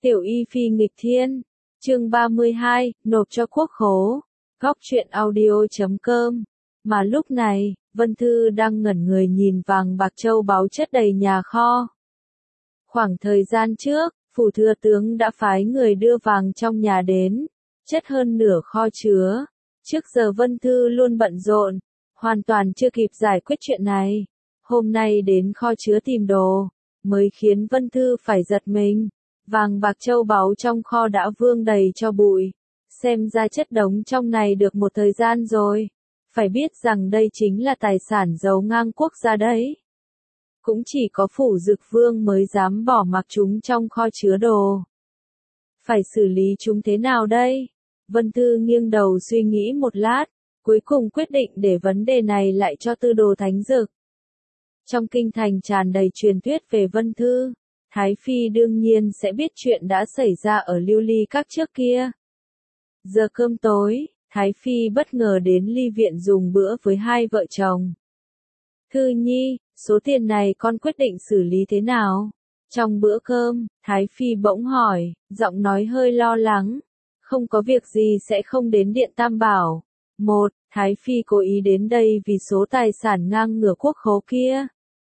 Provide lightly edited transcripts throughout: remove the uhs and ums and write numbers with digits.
Tiểu y phi nghịch thiên. Chương 32, nộp cho quốc khố. Góc truyện audio.com. Mà lúc này, Vân Thư đang ngẩn người nhìn vàng bạc châu báu chất đầy nhà kho. Khoảng thời gian trước, phủ thừa tướng đã phái người đưa vàng trong nhà đến, chất hơn nửa kho chứa. Trước giờ Vân Thư luôn bận rộn, hoàn toàn chưa kịp giải quyết chuyện này. Hôm nay đến kho chứa tìm đồ, mới khiến Vân Thư phải giật mình. Vàng bạc châu báu trong kho đã vương đầy cho bụi. Xem ra chất đống trong này được một thời gian rồi. Phải biết rằng đây chính là tài sản giàu ngang quốc gia đấy. Cũng chỉ có phủ Dực Vương mới dám bỏ mặc chúng trong kho chứa đồ. Phải xử lý chúng thế nào đây? Vân Thư nghiêng đầu suy nghĩ một lát, cuối cùng quyết định để vấn đề này lại cho Tư Đồ Thánh Dực. Trong kinh thành tràn đầy truyền thuyết về Vân Thư, Thái Phi đương nhiên sẽ biết chuyện đã xảy ra ở Lưu Ly Các trước kia. Giờ cơm tối, Thái Phi bất ngờ đến Ly Viện dùng bữa với hai vợ chồng. Thư Nhi, số tiền này con quyết định xử lý thế nào? Trong bữa cơm, Thái Phi bỗng hỏi, giọng nói hơi lo lắng. Không có việc gì sẽ không đến Điện Tam Bảo. Một, Thái Phi cố ý đến đây vì số tài sản ngang ngửa quốc khố kia.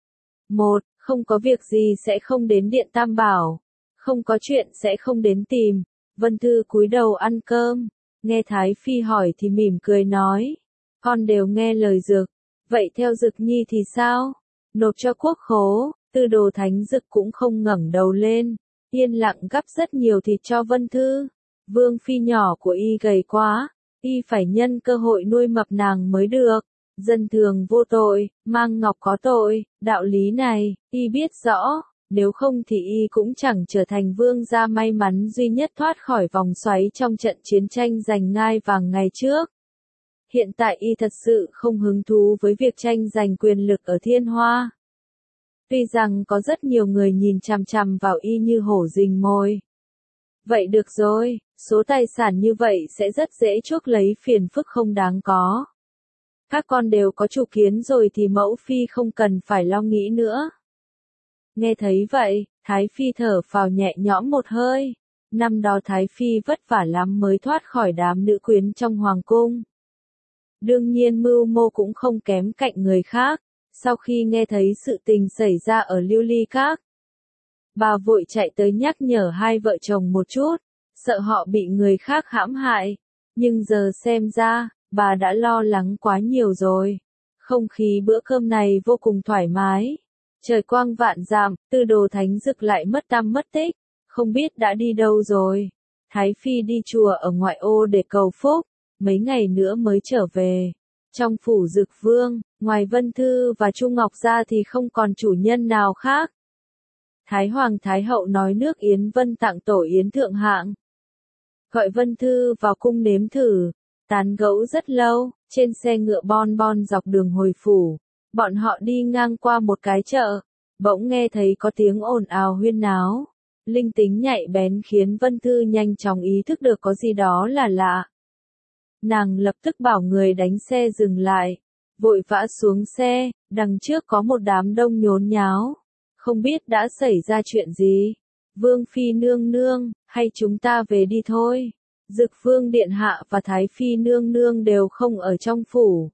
Một, không có việc gì sẽ không đến Điện Tam Bảo. Không có chuyện sẽ không đến tìm. Vân Thư cúi đầu ăn cơm. Nghe Thái Phi hỏi thì mỉm cười nói. Con đều nghe lời Dực. Vậy theo Dực Nhi thì sao? Nộp cho quốc khố. Tư Đồ Thánh Dực cũng không ngẩng đầu lên. Yên lặng gắp rất nhiều thịt cho Vân Thư. Vương phi nhỏ của y gầy quá. Y phải nhân cơ hội nuôi mập nàng mới được. Dân thường vô tội, mang ngọc có tội, đạo lý này, y biết rõ, nếu không thì y cũng chẳng trở thành vương gia may mắn duy nhất thoát khỏi vòng xoáy trong trận chiến tranh giành ngai vàng ngày trước. Hiện tại y thật sự không hứng thú với việc tranh giành quyền lực ở Thiên Hoa. Tuy rằng có rất nhiều người nhìn chằm chằm vào y như hổ rình mồi. Vậy được rồi, số tài sản như vậy sẽ rất dễ chuốc lấy phiền phức không đáng có. Các con đều có chủ kiến rồi thì mẫu phi không cần phải lo nghĩ nữa. Nghe thấy vậy, Thái Phi thở phào nhẹ nhõm một hơi. Năm đó Thái Phi vất vả lắm mới thoát khỏi đám nữ quyến trong hoàng cung. Đương nhiên mưu mô cũng không kém cạnh người khác. Sau khi nghe thấy sự tình xảy ra ở Lưu Ly Các, bà vội chạy tới nhắc nhở hai vợ chồng một chút, sợ họ bị người khác hãm hại. Nhưng giờ xem ra, bà đã lo lắng quá nhiều rồi. Không khí bữa cơm này vô cùng thoải mái. Trời quang vạn dặm, Tư Đồ Thánh Dực lại mất tăm mất tích, không biết đã đi đâu rồi. Thái Phi đi chùa ở ngoại ô để cầu phúc, mấy ngày nữa mới trở về. Trong phủ Dực Vương, ngoài Vân Thư và Chu Ngọc ra thì không còn chủ nhân nào khác. Thái Hoàng Thái Hậu nói nước Yến Vân tặng tổ yến thượng hạng. Gọi Vân Thư vào cung nếm thử. Tán gẫu rất lâu, trên xe ngựa bon bon dọc đường hồi phủ. Bọn họ đi ngang qua một cái chợ, bỗng nghe thấy có tiếng ồn ào huyên náo. Linh tính nhạy bén khiến Vân Thư nhanh chóng ý thức được có gì đó là lạ. Nàng lập tức bảo người đánh xe dừng lại, vội vã xuống xe, đằng trước có một đám đông nhốn nháo. Không biết đã xảy ra chuyện gì. Vương phi nương nương, hay chúng ta về đi thôi. Dực Vương điện hạ và Thái Phi nương nương đều không ở trong phủ.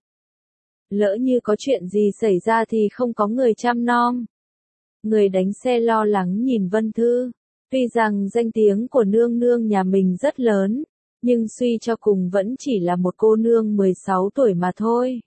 Lỡ như có chuyện gì xảy ra thì không có người chăm nom. Người đánh xe lo lắng nhìn Vân Thư. Tuy rằng danh tiếng của nương nương nhà mình rất lớn, nhưng suy cho cùng vẫn chỉ là một cô nương 16 tuổi mà thôi.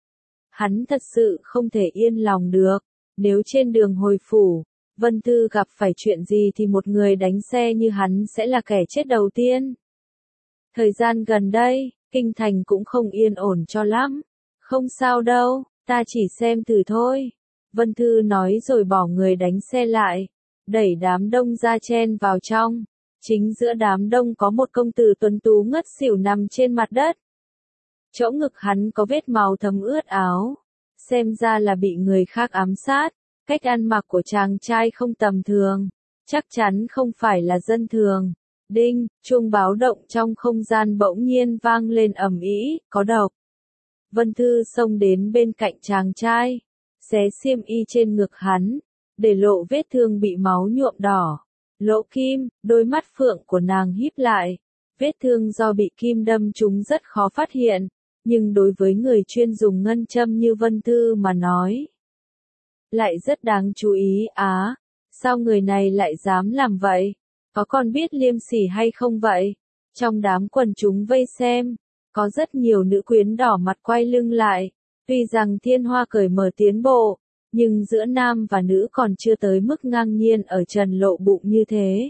Hắn thật sự không thể yên lòng được. Nếu trên đường hồi phủ, Vân Thư gặp phải chuyện gì thì một người đánh xe như hắn sẽ là kẻ chết đầu tiên. Thời gian gần đây, kinh thành cũng không yên ổn cho lắm. Không sao đâu, ta chỉ xem thử thôi. Vân Thư nói rồi bỏ người đánh xe lại, đẩy đám đông ra chen vào trong. Chính giữa đám đông có một công tử tuấn tú ngất xỉu nằm trên mặt đất. Chỗ ngực hắn có vết máu thấm ướt áo. Xem ra là bị người khác ám sát. Cách ăn mặc của chàng trai không tầm thường. Chắc chắn không phải là dân thường. Đinh, chuông báo động trong không gian bỗng nhiên vang lên ầm ĩ, có độc. Vân Thư xông đến bên cạnh chàng trai, xé xiêm y trên ngực hắn, để lộ vết thương bị máu nhuộm đỏ. Lỗ kim, đôi mắt phượng của nàng híp lại. Vết thương do bị kim đâm trúng rất khó phát hiện, nhưng đối với người chuyên dùng ngân châm như Vân Thư mà nói, lại rất đáng chú ý. Á, sao người này lại dám làm vậy? Có còn biết liêm sỉ hay không vậy? Trong đám quần chúng vây xem, có rất nhiều nữ quyến đỏ mặt quay lưng lại. Tuy rằng Thiên Hoa cởi mở tiến bộ, nhưng giữa nam và nữ còn chưa tới mức ngang nhiên ở trần lộ bụng như thế.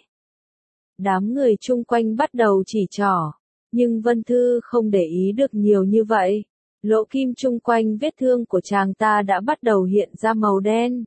Đám người chung quanh bắt đầu chỉ trỏ, nhưng Vân Thư không để ý được nhiều như vậy. Lỗ kim chung quanh vết thương của chàng ta đã bắt đầu hiện ra màu đen.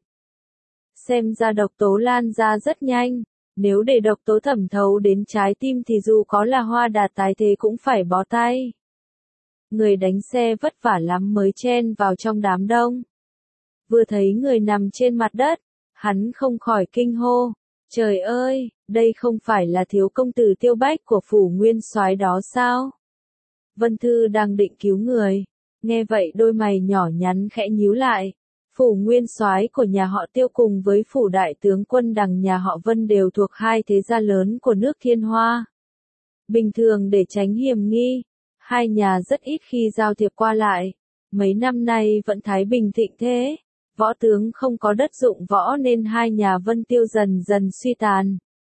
Xem ra độc tố lan ra rất nhanh, nếu để độc tố thẩm thấu đến trái tim thì dù có là Hoa Đạt tái thế cũng phải bó tay. Người đánh xe vất vả lắm mới chen vào trong đám đông. Vừa thấy người nằm trên mặt đất, hắn không khỏi kinh hô. Trời ơi, đây không phải là thiếu công tử Tiêu Bách của phủ nguyên soái đó sao? Vân Thư đang định cứu người, nghe vậy đôi mày nhỏ nhắn khẽ nhíu lại. Phủ nguyên soái của nhà họ Tiêu cùng với phủ đại tướng quân đằng nhà họ Vân đều thuộc hai thế gia lớn của nước Thiên Hoa. Bình thường để tránh hiểm nghi, hai nhà rất ít khi giao thiệp qua lại. Mấy năm nay vẫn thái bình thịnh thế. Võ tướng không có đất dụng võ nên hai nhà Vân Tiêu dần dần suy tàn.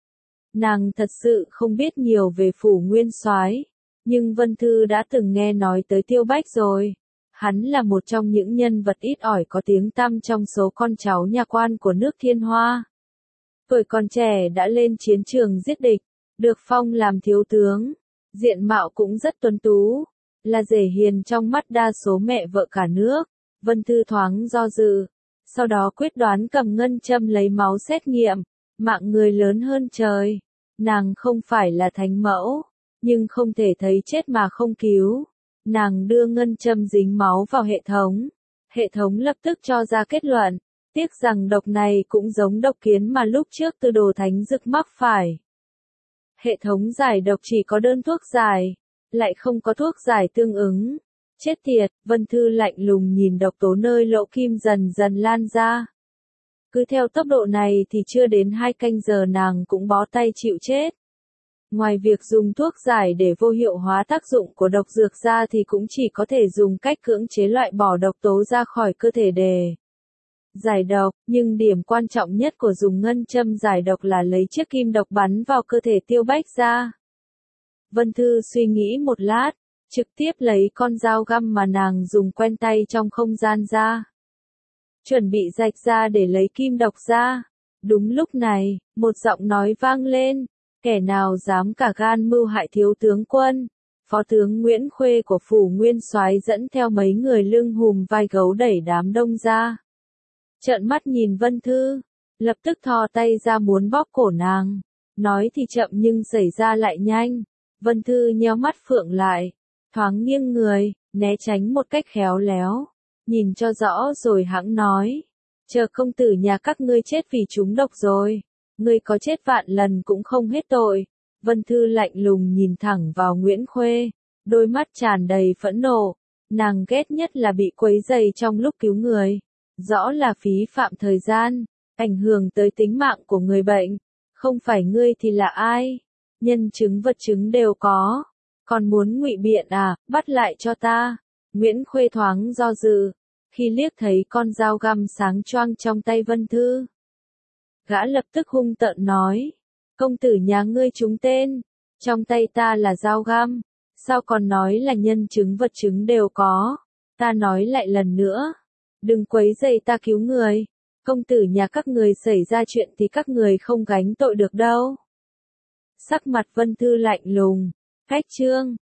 Nàng thật sự không biết nhiều về phủ nguyên soái, nhưng Vân Thư đã từng nghe nói tới Tiêu Bách rồi. Hắn là một trong những nhân vật ít ỏi có tiếng tăm trong số con cháu nhà quan của nước Thiên Hoa. Tuổi còn trẻ đã lên chiến trường giết địch, được phong làm thiếu tướng, diện mạo cũng rất tuấn tú, là rể hiền trong mắt đa số mẹ vợ cả nước. Vân Thư thoáng do dự, sau đó quyết đoán cầm ngân châm lấy máu xét nghiệm. Mạng người lớn hơn trời, nàng không phải là thánh mẫu, nhưng không thể thấy chết mà không cứu. Nàng đưa ngân châm dính máu vào hệ thống lập tức cho ra kết luận, tiếc rằng độc này cũng giống độc kiến mà lúc trước Tư Đồ Thánh Dực mắc phải. Hệ thống giải độc chỉ có đơn thuốc giải, lại không có thuốc giải tương ứng. Chết tiệt, Vân Thư lạnh lùng nhìn độc tố nơi lỗ kim dần dần lan ra. Cứ theo tốc độ này thì chưa đến 2 canh giờ nàng cũng bó tay chịu chết. Ngoài việc dùng thuốc giải để vô hiệu hóa tác dụng của độc dược ra thì cũng chỉ có thể dùng cách cưỡng chế loại bỏ độc tố ra khỏi cơ thể để giải độc, nhưng điểm quan trọng nhất của dùng ngân châm giải độc là lấy chiếc kim độc bắn vào cơ thể Tiêu Bách ra. Vân Thư suy nghĩ một lát, trực tiếp lấy con dao găm mà nàng dùng quen tay trong không gian ra. Chuẩn bị rạch ra để lấy kim độc ra. Đúng lúc này, một giọng nói vang lên, kẻ nào dám cả gan mưu hại thiếu tướng quân. Phó tướng Nguyễn Khuê của phủ nguyên soái dẫn theo mấy người lưng hùm vai gấu đẩy đám đông ra. Trợn mắt nhìn Vân Thư, lập tức thò tay ra muốn bóp cổ nàng. Nói thì chậm nhưng xảy ra lại nhanh. Vân Thư nheo mắt phượng lại, thoáng nghiêng người, né tránh một cách khéo léo. Nhìn cho rõ rồi hãng nói, chờ công tử nhà các ngươi chết vì trúng độc rồi, ngươi có chết vạn lần cũng không hết tội. Vân Thư lạnh lùng nhìn thẳng vào Nguyễn Khuê, đôi mắt tràn đầy phẫn nộ, nàng ghét nhất là bị quấy rầy trong lúc cứu người, rõ là phí phạm thời gian, ảnh hưởng tới tính mạng của người bệnh, không phải ngươi thì là ai? Nhân chứng vật chứng đều có, còn muốn ngụy biện à, bắt lại cho ta. Nguyễn Khuê thoáng do dự, khi liếc thấy con dao găm sáng choang trong tay Vân Thư. Gã lập tức hung tợn nói, công tử nhà ngươi trúng tên, trong tay ta là dao găm, sao còn nói là nhân chứng vật chứng đều có, ta nói lại lần nữa, đừng quấy rầy ta cứu người, công tử nhà các người xảy ra chuyện thì các người không gánh tội được đâu. Sắc mặt Vân Thư lạnh lùng, cách chương.